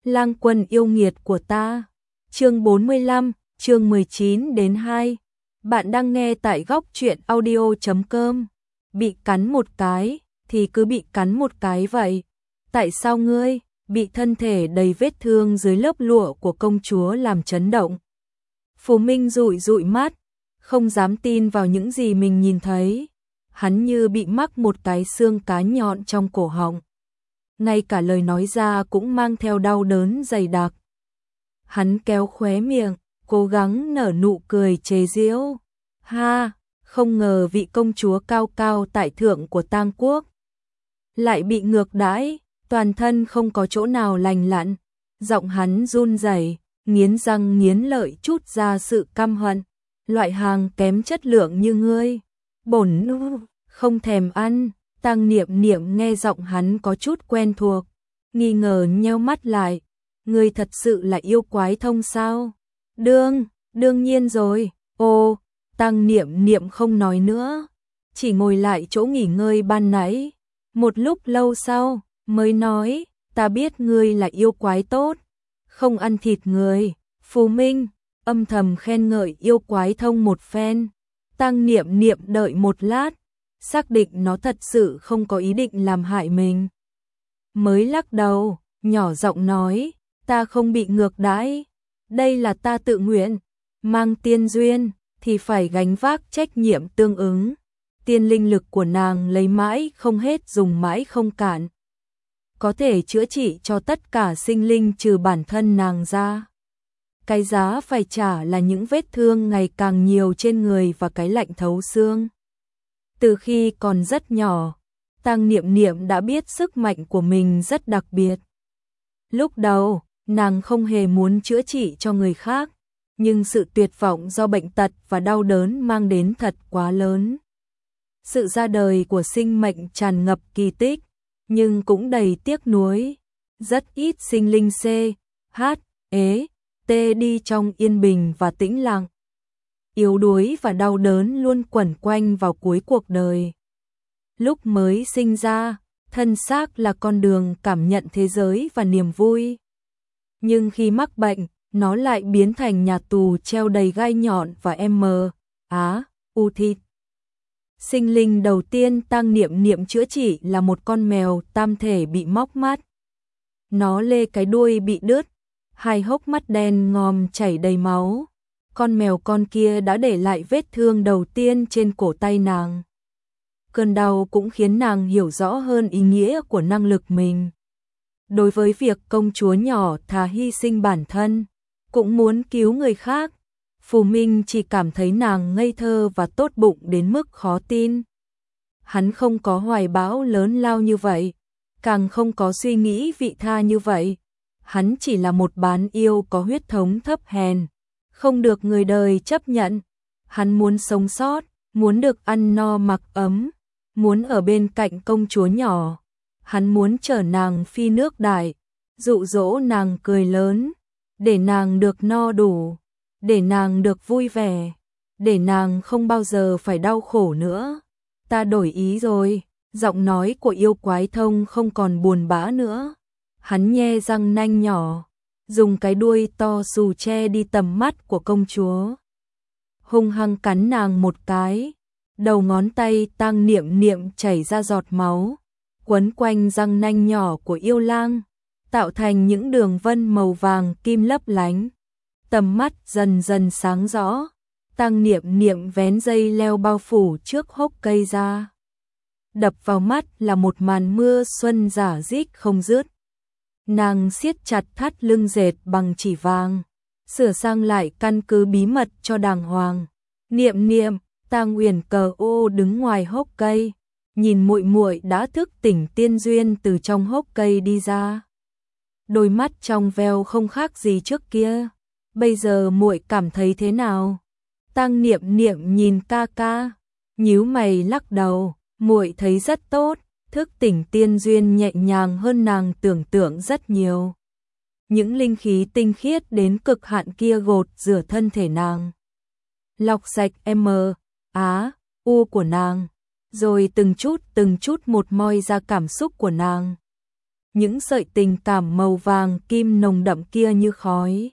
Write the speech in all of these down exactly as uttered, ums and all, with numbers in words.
Lang Quân yêu nghiệt của ta. Chương bốn mươi lăm, chương mười chín đến hai. Bạn đang nghe tại góc truyện audio chấm com. Bị cắn một cái thì cứ bị cắn một cái vậy. Tại sao ngươi bị thân thể đầy vết thương dưới lớp lụa của công chúa làm chấn động? Phù Minh dụi dụi mắt, không dám tin vào những gì mình nhìn thấy. Hắn như bị mắc một cái xương cá nhọn trong cổ họng. Ngay cả lời nói ra cũng mang theo đau đớn dày đặc. Hắn kéo khóe miệng, cố gắng nở nụ cười chế giễu. Ha, không ngờ vị công chúa cao cao tại thượng của Tang quốc lại bị ngược đãi, toàn thân không có chỗ nào lành lặn. Giọng hắn run rẩy, nghiến răng nghiến lợi chút ra sự căm hận. Loại hàng kém chất lượng như ngươi, bổn không thèm ăn. Tang Niệm Niệm nghe giọng hắn có chút quen thuộc, nghi ngờ nheo mắt lại. Ngươi thật sự là yêu quái thông sao? Đương, đương nhiên rồi. Ô, Tang Niệm Niệm không nói nữa, chỉ ngồi lại chỗ nghỉ ngơi ban nãy. Một lúc lâu sau, mới nói, ta biết ngươi là yêu quái tốt, không ăn thịt người. Phù Minh âm thầm khen ngợi yêu quái thông một phen. Tang Niệm Niệm đợi một lát, xác định nó thật sự không có ý định làm hại mình, mới lắc đầu, nhỏ giọng nói, ta không bị ngược đãi, đây là ta tự nguyện. Mang tiên duyên thì phải gánh vác trách nhiệm tương ứng. Tiên linh lực của nàng lấy mãi không hết, dùng mãi không cạn, có thể chữa trị cho tất cả sinh linh trừ bản thân nàng ra. Cái giá phải trả là những vết thương ngày càng nhiều trên người và cái lạnh thấu xương. Từ khi còn rất nhỏ, Tang Niệm Niệm đã biết sức mạnh của mình rất đặc biệt. Lúc đầu, nàng không hề muốn chữa trị cho người khác, nhưng sự tuyệt vọng do bệnh tật và đau đớn mang đến thật quá lớn. Sự ra đời của sinh mệnh tràn ngập kỳ tích, nhưng cũng đầy tiếc nuối. Rất ít sinh linh C, H, E, T đi trong yên bình và tĩnh lặng. Yếu đuối và đau đớn luôn quẩn quanh vào cuối cuộc đời. Lúc mới sinh ra, thân xác là con đường cảm nhận thế giới và niềm vui. Nhưng khi mắc bệnh, nó lại biến thành nhà tù treo đầy gai nhọn và M, Á, U thịt. Sinh linh đầu tiên Tang Niệm Niệm chữa trị là một con mèo tam thể bị móc mắt. Nó lê cái đuôi bị đứt, hai hốc mắt đen ngòm chảy đầy máu. Con mèo con kia đã để lại vết thương đầu tiên trên cổ tay nàng. Cơn đau cũng khiến nàng hiểu rõ hơn ý nghĩa của năng lực mình. Đối với việc công chúa nhỏ thà hy sinh bản thân, cũng muốn cứu người khác, Phù Minh chỉ cảm thấy nàng ngây thơ và tốt bụng đến mức khó tin. Hắn không có hoài bão lớn lao như vậy, càng không có suy nghĩ vị tha như vậy. Hắn chỉ là một bán yêu có huyết thống thấp hèn, không được người đời chấp nhận. Hắn muốn sống sót, muốn được ăn no mặc ấm, muốn ở bên cạnh công chúa nhỏ. Hắn muốn chở nàng phi nước đại, dụ dỗ nàng cười lớn, để nàng được no đủ, để nàng được vui vẻ, để nàng không bao giờ phải đau khổ nữa. Ta đổi ý rồi. Giọng nói của yêu quái thông không còn buồn bã nữa. Hắn nhe răng nanh nhỏ, dùng cái đuôi to xù che đi tầm mắt của công chúa, hung hăng cắn nàng một cái. Đầu ngón tay Tang Niệm Niệm chảy ra giọt máu, quấn quanh răng nanh nhỏ của yêu lang, tạo thành những đường vân màu vàng kim lấp lánh. Tầm mắt dần dần sáng rõ. Tang Niệm Niệm vén dây leo bao phủ trước hốc cây ra. Đập vào mắt là một màn mưa xuân rả rích không dứt. Nàng siết chặt thắt lưng dệt bằng chỉ vàng, sửa sang lại căn cứ bí mật cho đàng hoàng. Niệm Niệm, Tang Uyển cờ ô đứng ngoài hốc cây, nhìn muội muội đã thức tỉnh tiên duyên từ trong hốc cây đi ra. Đôi mắt trong veo không khác gì trước kia. Bây giờ muội cảm thấy thế nào? Tang Niệm Niệm nhìn ca ca, nhíu mày lắc đầu, muội thấy rất tốt, thức tỉnh tiên duyên nhẹ nhàng hơn nàng tưởng tượng rất nhiều. Những linh khí tinh khiết đến cực hạn kia gột rửa thân thể nàng, lọc sạch M, Á, U của nàng, rồi từng chút từng chút một moi ra cảm xúc của nàng. những sợi tình cảm màu vàng kim nồng đậm kia như khói.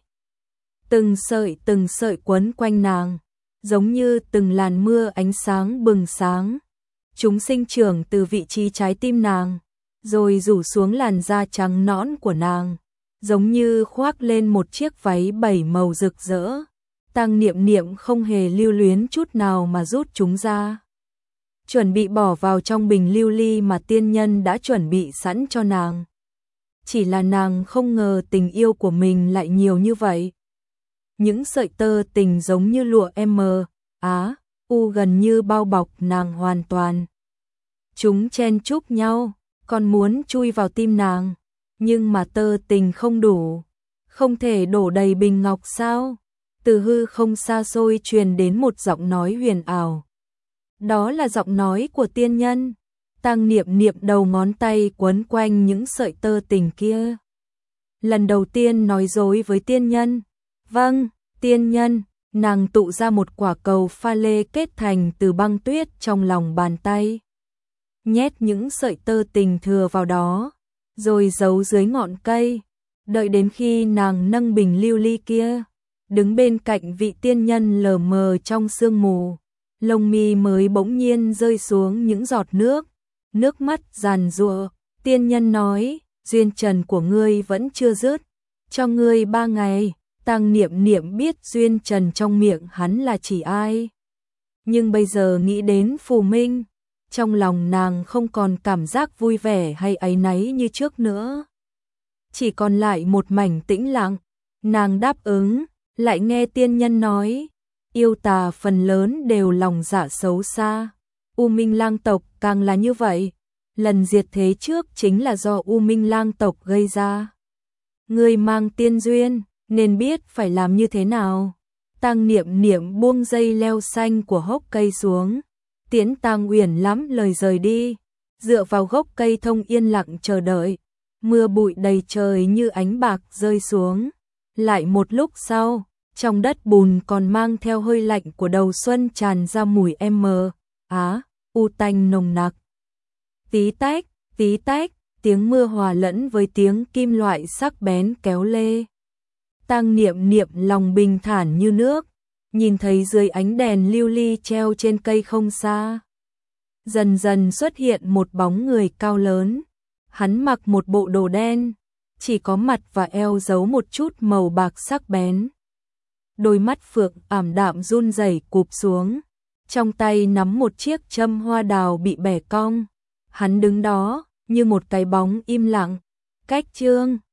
Từng sợi từng sợi quấn quanh nàng, giống như từng làn mưa ánh sáng bừng sáng. Chúng sinh trưởng từ vị trí trái tim nàng, rồi rủ xuống làn da trắng nõn của nàng, giống như khoác lên một chiếc váy bảy màu rực rỡ. Tang Niệm Niệm không hề lưu luyến chút nào mà rút chúng ra, chuẩn bị bỏ vào trong bình lưu ly mà tiên nhân đã chuẩn bị sẵn cho nàng. Chỉ là nàng không ngờ tình yêu của mình lại nhiều như vậy. Những sợi tơ tình giống như lụa M, Á, U gần như bao bọc nàng hoàn toàn. Chúng chen chúc nhau, còn muốn chui vào tim nàng, nhưng mà tơ tình không đủ, không thể đổ đầy bình ngọc sao? Từ hư không xa xôi truyền đến một giọng nói huyền ảo. Đó là giọng nói của tiên nhân. Tang Niệm Niệm đầu ngón tay quấn quanh những sợi tơ tình kia. Lần đầu tiên nói dối với tiên nhân. Vâng, tiên nhân. Nàng tụ ra một quả cầu pha lê kết thành từ băng tuyết trong lòng bàn tay. Nhét những sợi tơ tình thừa vào đó, rồi giấu dưới ngọn cây. Đợi đến khi nàng nâng bình lưu ly kia, đứng bên cạnh vị tiên nhân lờ mờ trong sương mù, lông mi mới bỗng nhiên rơi xuống những giọt nước, nước mắt giàn giụa. Tiên nhân nói, duyên trần của ngươi vẫn chưa dứt, cho ngươi ba ngày. Tang Niệm Niệm biết duyên trần trong miệng hắn là chỉ ai, nhưng bây giờ nghĩ đến Phù Minh, trong lòng nàng không còn cảm giác vui vẻ hay áy náy như trước nữa, chỉ còn lại một mảnh tĩnh lặng. Nàng đáp ứng, lại nghe tiên nhân nói, yêu tà phần lớn đều lòng dạ xấu xa, U Minh Lang tộc càng là như vậy, lần diệt thế trước chính là do U Minh Lang tộc gây ra. Ngươi mang tiên duyên, nên biết phải làm như thế nào. Tang Niệm Niệm buông dây leo xanh của hốc cây xuống, tiễn Tang Uyển lắm lời rời đi, dựa vào gốc cây thông yên lặng chờ đợi. Mưa bụi đầy trời như ánh bạc rơi xuống. Lại một lúc sau, trong đất bùn còn mang theo hơi lạnh của đầu xuân tràn ra mùi M, Á, U tanh nồng nặc. Tí tách, tí tách, tiếng mưa hòa lẫn với tiếng kim loại sắc bén kéo lê. Tang Niệm Niệm lòng bình thản như nước, nhìn thấy dưới ánh đèn lưu ly treo trên cây không xa, dần dần xuất hiện một bóng người cao lớn. Hắn mặc một bộ đồ đen, chỉ có mặt và eo giấu một chút màu bạc sắc bén. Đôi mắt phượng ảm đạm run rẩy cụp xuống, trong tay nắm một chiếc châm hoa đào bị bẻ cong. Hắn đứng đó như một cái bóng im lặng. Cách chương